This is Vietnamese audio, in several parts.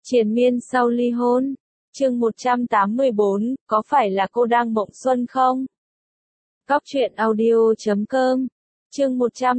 Triền miên sau ly hôn. Chương 184, có phải là cô đang mộng xuân không? Góc truyện audio.com. Chương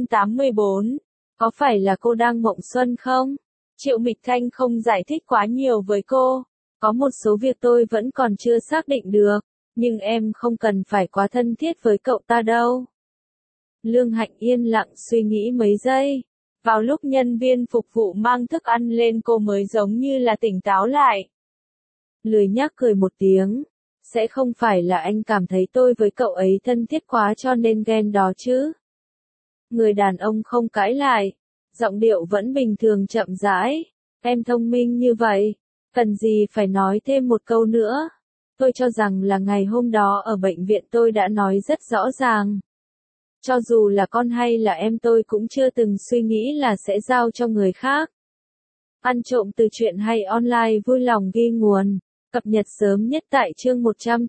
184, có phải là cô đang mộng xuân không? Triệu Mịch Thanh không giải thích quá nhiều với cô. Có một số việc tôi vẫn còn chưa xác định được, nhưng em không cần phải quá thân thiết với cậu ta đâu. Lương Hạnh yên lặng suy nghĩ mấy giây. Vào lúc nhân viên phục vụ mang thức ăn lên cô mới giống như là tỉnh táo lại. Lười nhác cười một tiếng. Sẽ không phải là anh cảm thấy tôi với cậu ấy thân thiết quá cho nên ghen đó chứ? Người đàn ông không cãi lại. Giọng điệu vẫn bình thường chậm rãi. Em thông minh như vậy. Cần gì phải nói thêm một câu nữa? Tôi cho rằng là ngày hôm đó ở bệnh viện tôi đã nói rất rõ ràng. Cho dù là con hay là em tôi cũng chưa từng suy nghĩ là sẽ giao cho người khác. Ăn trộm từ truyện hay online vui lòng ghi nguồn. Cập nhật sớm nhất tại chương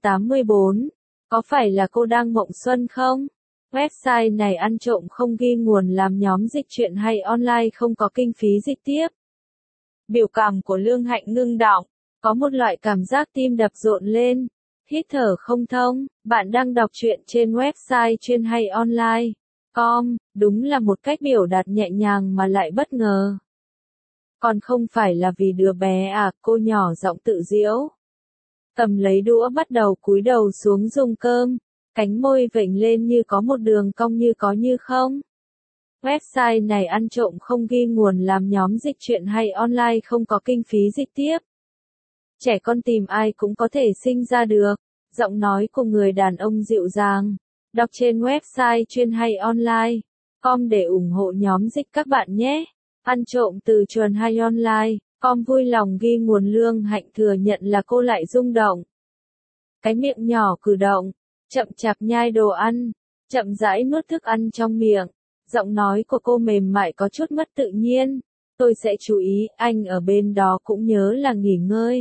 184. Có phải là cô đang mộng xuân không? Website này ăn trộm không ghi nguồn làm nhóm dịch truyện hay online không có kinh phí dịch tiếp. Biểu cảm của Lương Hạnh ngưng đọng. Có một loại cảm giác tim đập rộn lên. Hít thở không thông. Bạn đang đọc truyện trên website chuyên hay online.com. Đúng là một cách biểu đạt nhẹ nhàng mà lại bất ngờ. Còn không phải là vì đứa bé à, cô nhỏ giọng tự giễu. Cầm lấy đũa bắt đầu cúi đầu xuống dùng cơm. Cánh môi vểnh lên như có một đường cong như có như không. Website này ăn trộm không ghi nguồn làm nhóm dịch truyện hay online không có kinh phí dịch tiếp. Trẻ con tìm ai cũng có thể sinh ra được. Giọng nói của người đàn ông dịu dàng. Đọc trên website chuyên hay online.com để ủng hộ nhóm dịch các bạn nhé. Ăn trộm từ truyện hay online.com vui lòng ghi nguồn. Lương Hạnh thừa nhận là cô lại rung động. Cái miệng nhỏ cử động, chậm chạp nhai đồ ăn, chậm rãi nuốt thức ăn trong miệng. Giọng nói của cô mềm mại có chút mất tự nhiên. Tôi sẽ chú ý, anh ở bên đó cũng nhớ là nghỉ ngơi.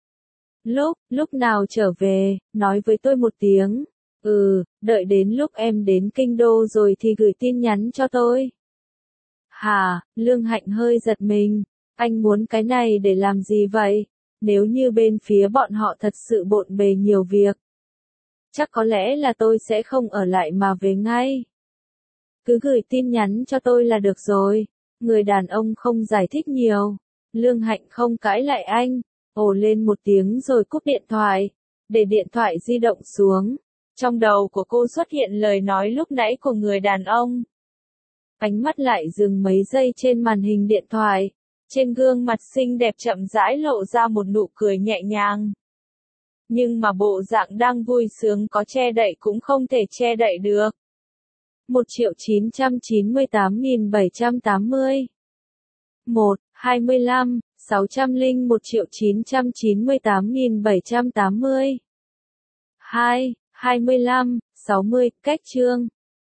Lúc nào trở về, nói với tôi một tiếng. Đợi đến lúc em đến kinh đô rồi thì gửi tin nhắn cho tôi. Hả, Lương Hạnh hơi giật mình. Anh muốn cái này để làm gì vậy? Nếu như bên phía bọn họ thật sự bộn bề nhiều việc. Chắc có lẽ là tôi sẽ không ở lại mà về ngay. Cứ gửi tin nhắn cho tôi là được rồi. Người đàn ông không giải thích nhiều. Lương Hạnh không cãi lại anh. Ồ lên một tiếng rồi cúp điện thoại. Để điện thoại di động xuống. Trong đầu của cô xuất hiện lời nói lúc nãy của người đàn ông. Ánh mắt lại dừng mấy giây trên màn hình điện thoại. Trên gương mặt xinh đẹp chậm rãi lộ ra một nụ cười nhẹ nhàng. Nhưng mà bộ dạng đang vui sướng có che đậy cũng không thể che đậy được. 1.998.780 1. 25, 601.998.780 2. 25, 60, cách chương